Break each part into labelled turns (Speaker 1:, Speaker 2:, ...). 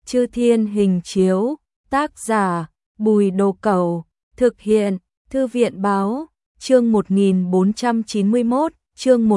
Speaker 1: Chư Thiên Hình Chiếu, tác giả Bùi Đồ Cẩu, thực hiện Thư viện Báo, chương 1491, chương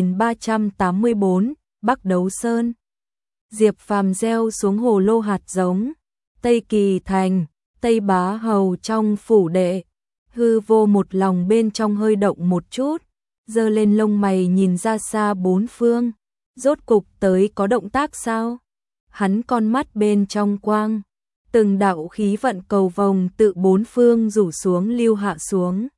Speaker 1: 1384, Bắc Đấu Sơn. Diệp Phàm gieo xuống hồ lô hạt giống, Tây Kỳ Thành, Tây Bá Hầu trong phủ đệ. Hư Vô một lòng bên trong hơi động một chút, giơ lên lông mày nhìn ra xa bốn phương, rốt cục tới có động tác sao? Hắn con mắt bên trong quang, từng đạo khí vận cầu vồng tự bốn phương rủ xuống lưu hạ xuống.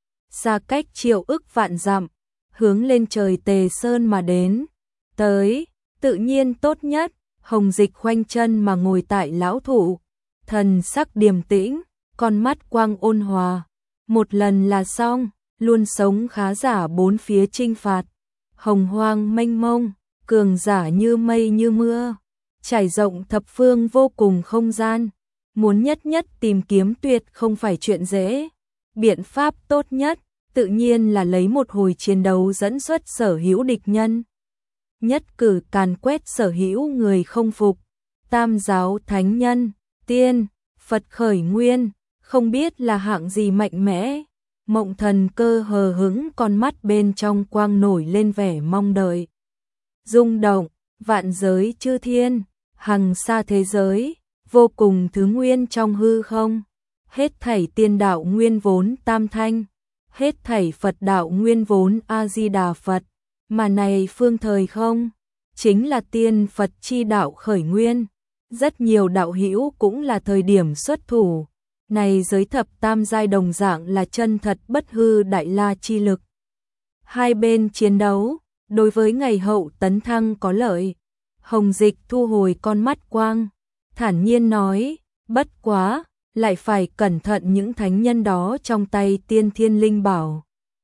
Speaker 1: Xa cách triệu ức vạn dặm, hướng lên trời Tề Sơn mà đến. Tới, tự nhiên tốt nhất, Hồng Dịch khoanh chân mà ngồi tại lão thụ, thần sắc điềm tĩnh, con mắt quang ôn hòa. Một lần là xong, luôn sống khá giả bốn phía chinh phạt. Hồng hoang mênh mông, cường giả như mây như mưa, trải rộng thập phương vô cùng không gian. Muốn nhất nhất tìm kiếm tuyệt không phải chuyện dễ. Biện pháp tốt nhất, tự nhiên là lấy một hồi chiến đấu dẫn xuất sở hữu địch nhân. Nhất cử càn quét sở hữu người không phục. Tam giáo thánh nhân, tiên, Phật khởi nguyên, không biết là hạng gì mạnh mẽ. Mộng Thần Cơ hờ hững, con mắt bên trong quang nổi lên vẻ mong đợi. Rung động, vạn giới chư thiên, hằng xa thế giới, vô cùng thứ nguyên trong hư không. Hết thảy tiên đạo nguyên vốn tam thanh, hết thảy Phật đạo nguyên vốn A Di Đà Phật, mà này phương thời không, chính là tiên Phật chi đạo khởi nguyên. Rất nhiều đạo hữu cũng là thời điểm xuất thủ. Này giới thập tam giai đồng dạng là chân thật bất hư đại la chi lực. Hai bên chiến đấu, đối với ngày hậu tấn thăng có lợi. Hồng Dịch thu hồi con mắt quang, thản nhiên nói, bất quá, lại phải cẩn thận những thánh nhân đó trong tay tiên thiên linh bảo.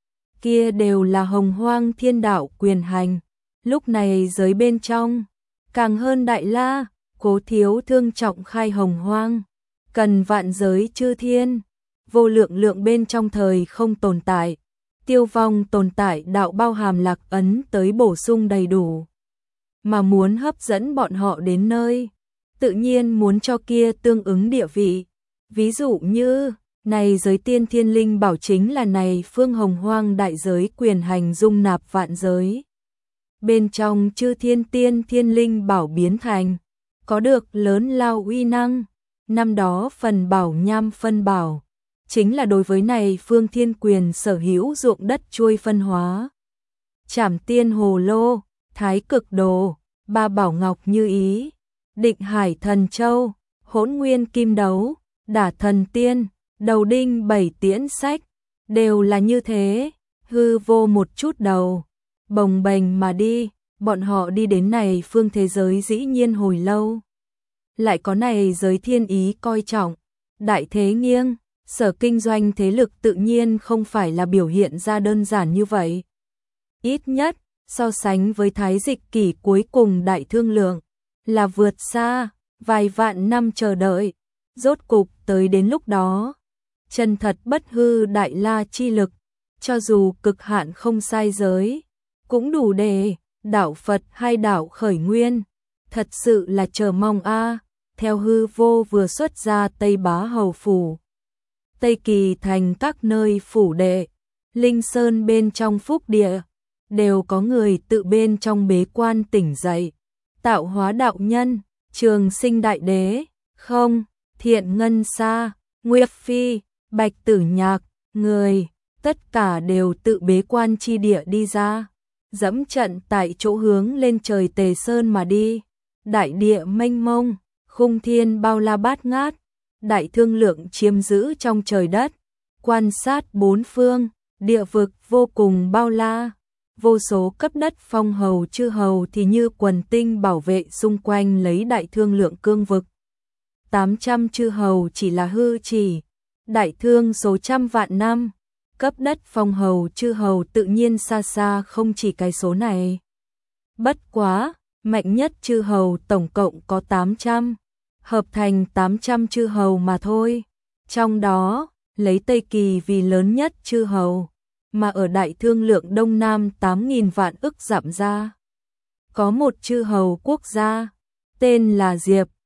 Speaker 1: Kia đều là hồng hoang thiên đạo quyền hành, lúc này giới bên trong, càng hơn đại la, cố thiếu thương trọng khai hồng hoang. Cần vạn giới chư thiên, vô lượng lượng bên trong thời không tồn tại, tiêu vong tồn tại đạo bao hàm lạc ấn tới bổ sung đầy đủ. Mà muốn hấp dẫn bọn họ đến nơi, tự nhiên muốn cho kia tương ứng địa vị. Ví dụ như, này giới tiên thiên linh bảo chính là này phương hồng hoang đại giới quyền hành dung nạp vạn giới. Bên trong chư thiên tiên thiên linh bảo biến thành, có được lớn lao uy năng. Năm đó phần bảo nham phân bảo, chính là đối với này phương thiên quyền sở hữu ruộng đất chuôi phân hóa. Trảm tiên hồ lô, thái cực đồ, ba bảo ngọc như ý, định hải thần châu, hỗn nguyên kim đấu, đả thần tiên, đầu đinh bảy tiễn sách, đều là như thế. Hư vô một chút đầu, bồng bềnh mà đi, bọn họ đi đến này phương thế giới dĩ nhiên hồi lâu. Lại có này giới thiên ý coi trọng, đại thế nghiêng, sở kinh doanh thế lực tự nhiên không phải là biểu hiện ra đơn giản như vậy. Ít nhất, so sánh với thái dịch kỷ cuối cùng đại thương lượng, là vượt xa, vài vạn năm chờ đợi, rốt cục tới đến lúc đó. Chân thật bất hư đại la chi lực, cho dù cực hạn không sai giới, cũng đủ để đạo Phật hai đạo khởi nguyên, thật sự là chờ mong a. Theo Hư Vô vừa xuất ra Tây Bá Hầu phủ, Tây Kỳ Thành các nơi phủ đệ, Linh Sơn bên trong phúc địa, đều có người tự bên trong bế quan tỉnh dậy. Tạo Hóa đạo nhân, Trường Sinh đại đế, không, Thiện Ngân Sa, Nguyệt Phi, Bạch Tử Nhạc, người, tất cả đều tự bế quan chi địa đi ra, dẫm trận tại chỗ hướng lên trời Tề Sơn mà đi. Đại địa mênh mông, khung thiên bao la bát ngát, đại thương lượng chiếm giữ trong trời đất, quan sát bốn phương, địa vực vô cùng bao la, vô số cấp đất phong hầu chư hầu thì như quần tinh bảo vệ xung quanh lấy đại thương lượng cương vực. 800 chư hầu chỉ là hư chỉ, đại thương số trăm vạn năm, cấp đất phong hầu chư hầu tự nhiên xa xa không chỉ cái số này. Bất quá, mạnh nhất chư hầu tổng cộng có 800, hợp thành 800 chư hầu mà thôi. Trong đó, lấy Tây Kỳ vì lớn nhất chư hầu, mà ở đại thương lượng Đông Nam 8.000 vạn ức dặm ra. Có một chư hầu quốc gia, tên là Diệp,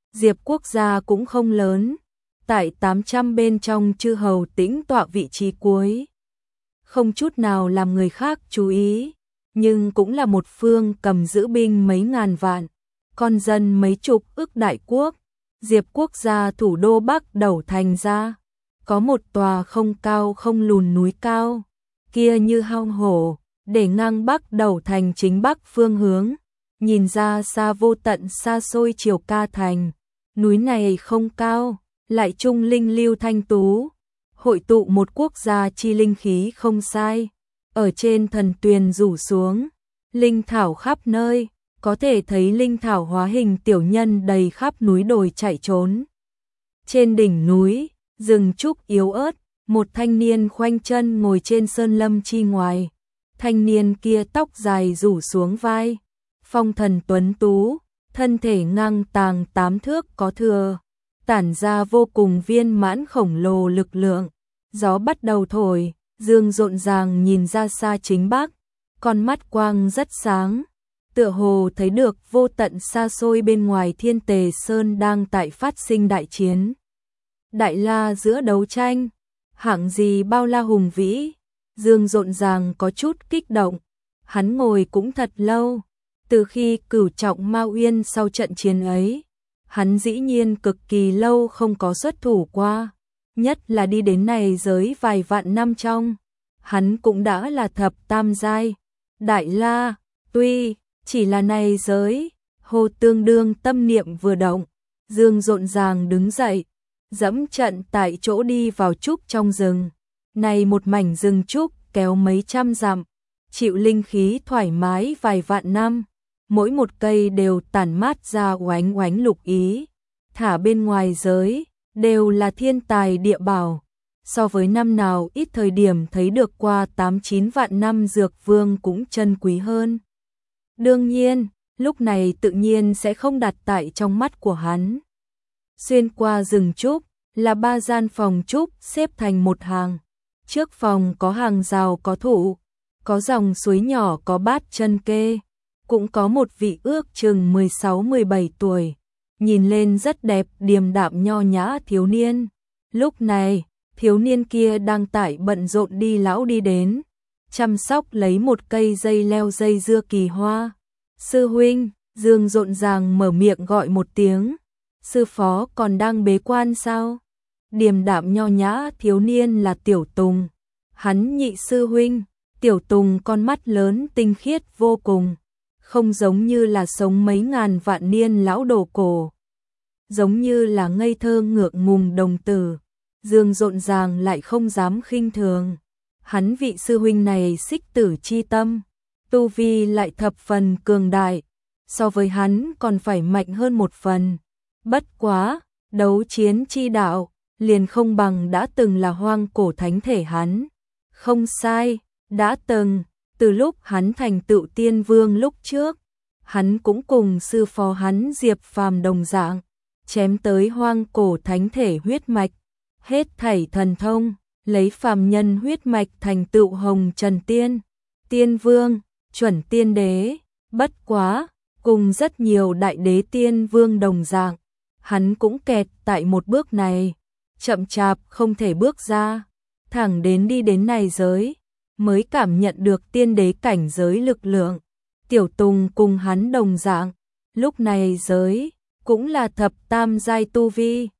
Speaker 1: Diệp quốc gia cũng không lớn, tại 800 bên trong chư hầu tĩnh tọa vị trí cuối. Không chút nào làm người khác chú ý, nhưng cũng là một phương cầm giữ binh mấy ngàn vạn, con dân mấy chục ức đại quốc. Diệp quốc gia thủ đô Bắc Đầu Thành ra, có một tòa không cao không lùn núi cao, kia như hang hổ, để ngang Bắc Đầu Thành chính Bắc phương hướng, nhìn ra xa vô tận xa xôi Triều Ca Thành. Núi này không cao, lại trung linh lưu thanh tú, hội tụ một quốc gia chi linh khí không sai. Ở trên thần tuyền rủ xuống, linh thảo khắp nơi, có thể thấy linh thảo hóa hình tiểu nhân đầy khắp núi đồi chạy trốn. Trên đỉnh núi, rừng trúc yếu ớt, một thanh niên khoanh chân ngồi trên sơn lâm chi ngoài. Thanh niên kia tóc dài rủ xuống vai, phong thần tuấn tú, thân thể ngang tàng 8 thước có thừa, tản ra vô cùng viên mãn khổng lồ lực lượng. Gió bắt đầu thổi, dương rộn ràng nhìn ra xa chính Bắc, con mắt quang rất sáng, tựa hồ thấy được vô tận xa xôi bên ngoài Thiên Tề Sơn đang tại phát sinh đại chiến. Đại la giữa đấu tranh, hạng gì bao la hùng vĩ, dương rộn ràng có chút kích động, hắn ngồi cũng thật lâu, từ khi Cửu Trọng Ma Uyên sau trận chiến ấy, hắn dĩ nhiên cực kỳ lâu không có xuất thủ qua, nhất là đi đến này giới vài vạn năm trong, hắn cũng đã là thập tam giai, đại la, tuy chỉ là này giới, Hồ Tương Đương tâm niệm vừa động, dương rộn ràng đứng dậy, dẫm trận tại chỗ đi vào trúc trong rừng. Này một mảnh rừng trúc kéo mấy trăm dặm, chịu linh khí thoải mái vài vạn năm, mỗi một cây đều tản mát ra oánh oánh lục ý, thả bên ngoài giới, đều là thiên tài địa bảo. So với năm nào ít thời điểm thấy được qua 8-9 vạn năm dược vương cũng chân quý hơn. Đương nhiên, lúc này tự nhiên sẽ không đặt tại trong mắt của hắn. Xuyên qua rừng trúc, là 3 gian phòng trúc xếp thành một hàng. Trước phòng có hàng rào có thụ, có dòng suối nhỏ có bát chân kê, cũng có một vị ước chừng 16-17 tuổi, nhìn lên rất đẹp điềm đạm nho nhã thiếu niên. Lúc này, thiếu niên kia đang tại bận rộn đi lão đi đến, chăm sóc lấy một cây dây leo dây dưa kỳ hoa. Sư huynh, dương rộn ràng mở miệng gọi một tiếng. Sư phó còn đang bế quan sao? Điềm đạm nho nhã thiếu niên là Tiểu Tùng. Hắn nhị sư huynh, Tiểu Tùng con mắt lớn tinh khiết vô cùng, không giống như là sống mấy ngàn vạn niên lão đồ cổ, giống như là ngây thơ ngượng ngùng đồng tử. Dương rộn ràng lại không dám khinh thường. Hắn vị sư huynh này xích tử chi tâm, tu vi lại thập phần cường đại, so với hắn còn phải mạnh hơn một phần. Bất quá, đấu chiến chi đạo, liền không bằng đã từng là hoang cổ thánh thể hắn. Không sai, đã từng, từ lúc hắn thành tựu tiên vương lúc trước, hắn cũng cùng sư phó hắn Diệp Phàm đồng dạng, chém tới hoang cổ thánh thể huyết mạch, hết thảy thần thông, lấy phàm nhân huyết mạch thành tựu hồng trần tiên, tiên vương, chuẩn tiên đế. Bất quá, cùng rất nhiều đại đế tiên vương đồng dạng, hắn cũng kẹt tại một bước này, chậm chạp không thể bước ra, thẳng đến đi đến này giới, mới cảm nhận được tiên đế cảnh giới lực lượng. Tiểu Tùng cùng hắn đồng dạng, lúc này giới, cũng là thập tam giai tu vi.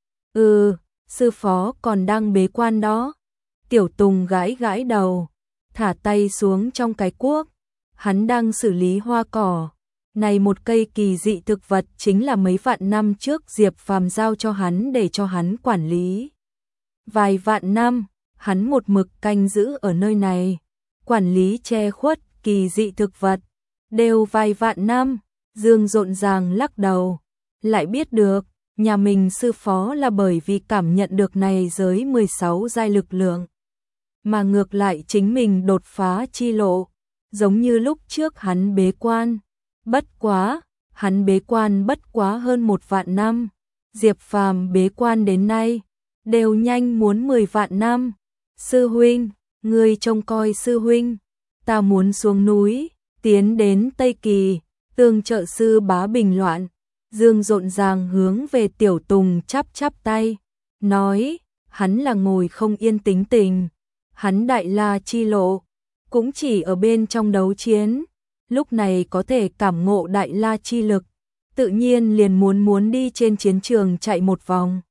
Speaker 1: Sư phó còn đang bế quan đó. Tiểu Tùng gãi gãi đầu, thả tay xuống trong cái cuốc, hắn đang xử lý hoa cỏ. Này một cây kỳ dị thực vật chính là mấy vạn năm trước Diệp Phàm giao cho hắn để cho hắn quản lý. Vài vạn năm, hắn một mực canh giữ ở nơi này, quản lý che khuất kỳ dị thực vật, đều vài vạn năm. Dương rộn ràng lắc đầu, lại biết được, nhà mình sư phó là bởi vì cảm nhận được này giới 16 giai lực lượng, mà ngược lại chính mình đột phá chi lộ, giống như lúc trước hắn bế quan. Bất quá, hắn bế quan bất quá hơn 1 vạn năm, Diệp Phàm bế quan đến nay, đều nhanh muốn 10 vạn năm. Sư huynh, ngươi trông coi sư huynh, ta muốn xuống núi, tiến đến Tây Kỳ, tương trợ sư bá bình loạn. Dương rộn ràng hướng về Tiểu Tùng chắp chắp tay, nói, hắn là ngồi không yên tính tình, hắn đại la chi lộ, cũng chỉ ở bên trong đấu chiến, lúc này có thể cảm ngộ đại la chi lực, tự nhiên liền muốn đi trên chiến trường chạy một vòng.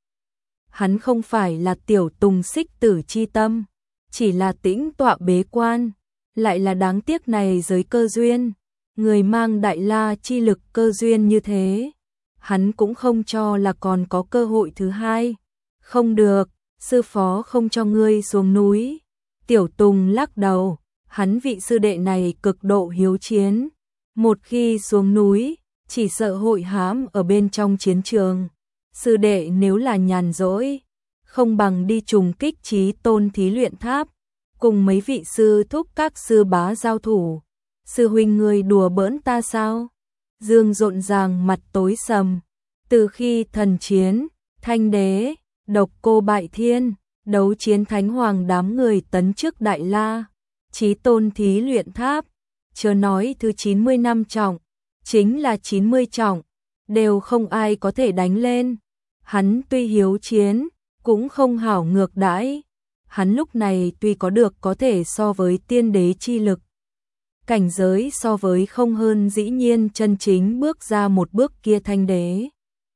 Speaker 1: Hắn không phải là Tiểu Tùng xích tử chi tâm, chỉ là tĩnh tọa bế quan, lại là đáng tiếc này giới cơ duyên, người mang đại la chi lực cơ duyên như thế, hắn cũng không cho là còn có cơ hội thứ hai. Không được, sư phó không cho ngươi xuống núi. Tiểu Tùng lắc đầu, hắn vị sư đệ này cực độ hiếu chiến, một khi xuống núi, chỉ sợ hội hãm ở bên trong chiến trường. Sư đệ nếu là nhàn rỗi, không bằng đi trùng kích Chí Tôn thí luyện tháp, cùng mấy vị sư thúc các sư bá giao thủ. Sư huynh ngươi đùa bỡn ta sao? Dương rộn ràng mặt tối sầm, từ khi thần chiến, Thanh Đế, Độc Cô bại thiên, đấu chiến Thánh Hoàng đám người tấn chức Đại La, Chí Tôn thí luyện tháp, chớ nói thứ 90 năm trọng, chính là 90 trọng, đều không ai có thể đánh lên. Hắn tuy hiếu chiến, cũng không hảo ngược đãi. Hắn lúc này tuy có được có thể so với tiên đế chi lực, cảnh giới so với không hơn dĩ nhiên chân chính bước ra một bước kia Thanh Đế.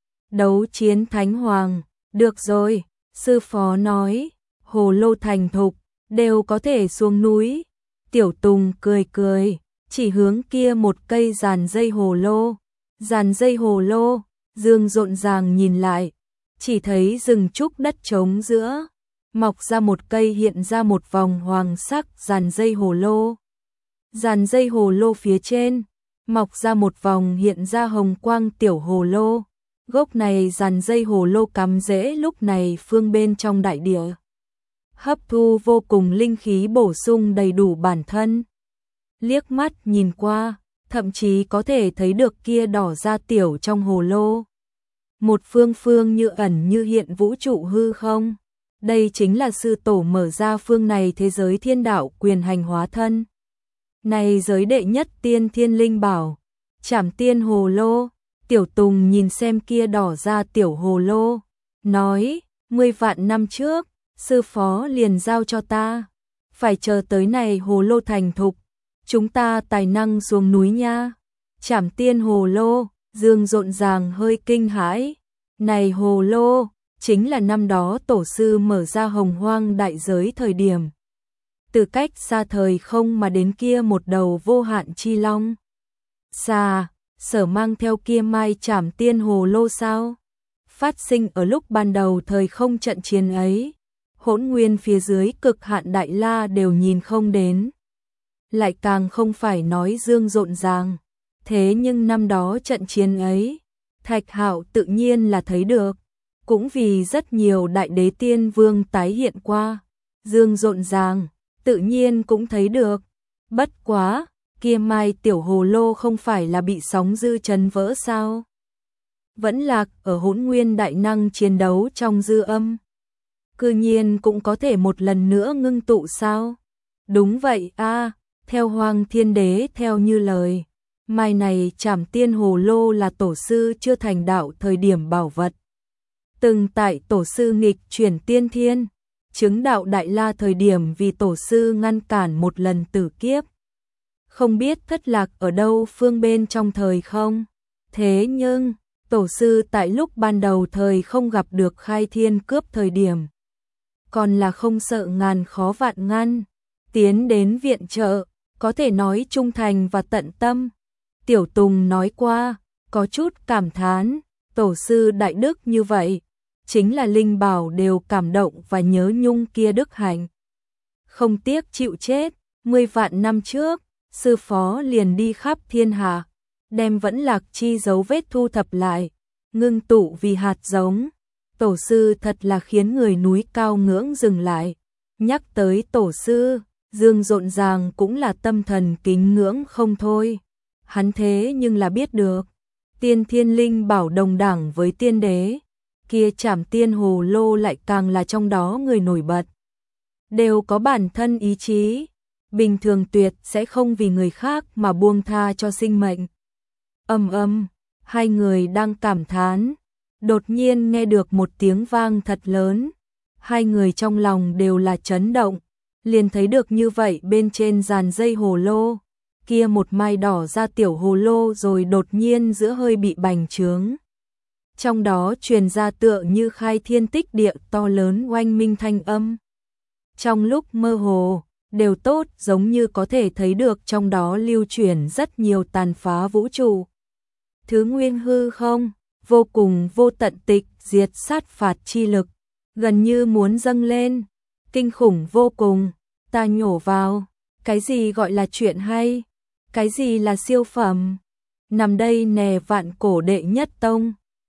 Speaker 1: Đấu chiến Thánh Hoàng, được rồi, sư phó nói, hồ lô thành thục, đều có thể xuống núi. Tiểu Tùng cười cười, chỉ hướng kia một cây giàn dây hồ lô. Giàn dây hồ lô, Dương rộn ràng nhìn lại, chỉ thấy rừng trúc đất trống giữa, mọc ra một cây hiện ra một vòng hoàng sắc giàn dây hồ lô. Giàn dây hồ lô phía trên, mọc ra một vòng hiện ra hồng quang tiểu hồ lô. Gốc này giàn dây hồ lô cắm rễ lúc này phương bên trong đại địa, hấp thu vô cùng linh khí bổ sung đầy đủ bản thân. Liếc mắt nhìn qua, thậm chí có thể thấy được kia đỏ ra tiểu trong hồ lô. Một phương phương như ẩn như hiện vũ trụ hư không. Đây chính là sư tổ mở ra phương này thế giới thiên đạo quyền hành hóa thân. Này giới đệ nhất tiên thiên linh bảo, Trảm Tiên hồ lô. Tiểu Tùng nhìn xem kia đỏ ra tiểu hồ lô, nói, 10 vạn năm trước, sư phó liền giao cho ta, phải chờ tới này hồ lô thành thục, chúng ta tài năng xuống núi nha. Trảm Tiên hồ lô, Dương rộn ràng hơi kinh hãi, này hồ lô, chính là năm đó tổ sư mở ra hồng hoang đại giới thời điểm. Từ cách xa thời không mà đến kia một đầu vô hạn chi long. Xa, sở mang theo kia mai Trảm Tiên hồ lô sao? Phát sinh ở lúc ban đầu thời không trận chiến ấy, hỗn nguyên phía dưới cực hạn đại la đều nhìn không đến. Lại càng không phải nói Dương rộn ràng. Thế nhưng năm đó trận chiến ấy, Thạch Hạo tự nhiên là thấy được, cũng vì rất nhiều đại đế tiên vương tái hiện qua, Dương rộn ràng, tự nhiên cũng thấy được. Bất quá, kia mai tiểu hồ lô không phải là bị sóng dư chấn vỡ sao? Vẫn lạc ở hỗn nguyên đại năng chiến đấu trong dư âm. Cư nhiên cũng có thể một lần nữa ngưng tụ sao? Đúng vậy a, theo Hoàng Thiên Đế theo như lời, mai này Trảm Tiên hồ lô là tổ sư chưa thành đạo thời điểm bảo vật. Từng tại tổ sư nghịch chuyển tiên thiên, chứng đạo đại la thời điểm vì tổ sư ngăn cản một lần tử kiếp. Không biết thất lạc ở đâu phương bên trong thời không. Thế nhưng, tổ sư tại lúc ban đầu thời không gặp được khai thiên cướp thời điểm, còn là không sợ ngàn khó vạn ngăn, tiến đến viện trợ, có thể nói trung thành và tận tâm. Tiểu Tùng nói qua, có chút cảm thán, tổ sư đại đức như vậy, chính là linh bảo đều cảm động và nhớ nhung kia đức hạnh. Không tiếc chịu chết, 10 vạn năm trước, sư phó liền đi khắp thiên hạ, đem vẫn lạc chi dấu vết thu thập lại, ngưng tụ vì hạt giống. Tổ sư thật là khiến người núi cao ngưỡng dừng lại. Nhắc tới tổ sư, Dương rộn ràng cũng là tâm thần kính ngưỡng không thôi. Hắn thế nhưng là biết được, tiên thiên linh bảo đồng đẳng với tiên đế, kia Trảm Tiên hồ lô lại càng là trong đó người nổi bật. Đều có bản thân ý chí, bình thường tuyệt sẽ không vì người khác mà buông tha cho sinh mệnh. Hai người đang cảm thán, đột nhiên nghe được một tiếng vang thật lớn. Hai người trong lòng đều là chấn động, liền thấy được như vậy bên trên dàn dây hồ lô, kia một mai đỏ ra tiểu hồ lô rồi đột nhiên giữa hơi bị bành trướng. Trong đó truyền ra tựa như khai thiên tích địa to lớn oanh minh thanh âm. Trong lúc mơ hồ, đều tốt giống như có thể thấy được trong đó lưu chuyển rất nhiều tàn phá vũ trụ. Thứ nguyên hư không, vô cùng vô tận tịch diệt sát phạt chi lực, gần như muốn dâng lên, kinh khủng vô cùng, ta nhổ vào, cái gì gọi là chuyện hay, cái gì là siêu phẩm, nằm đây nè vạn cổ đệ nhất tông.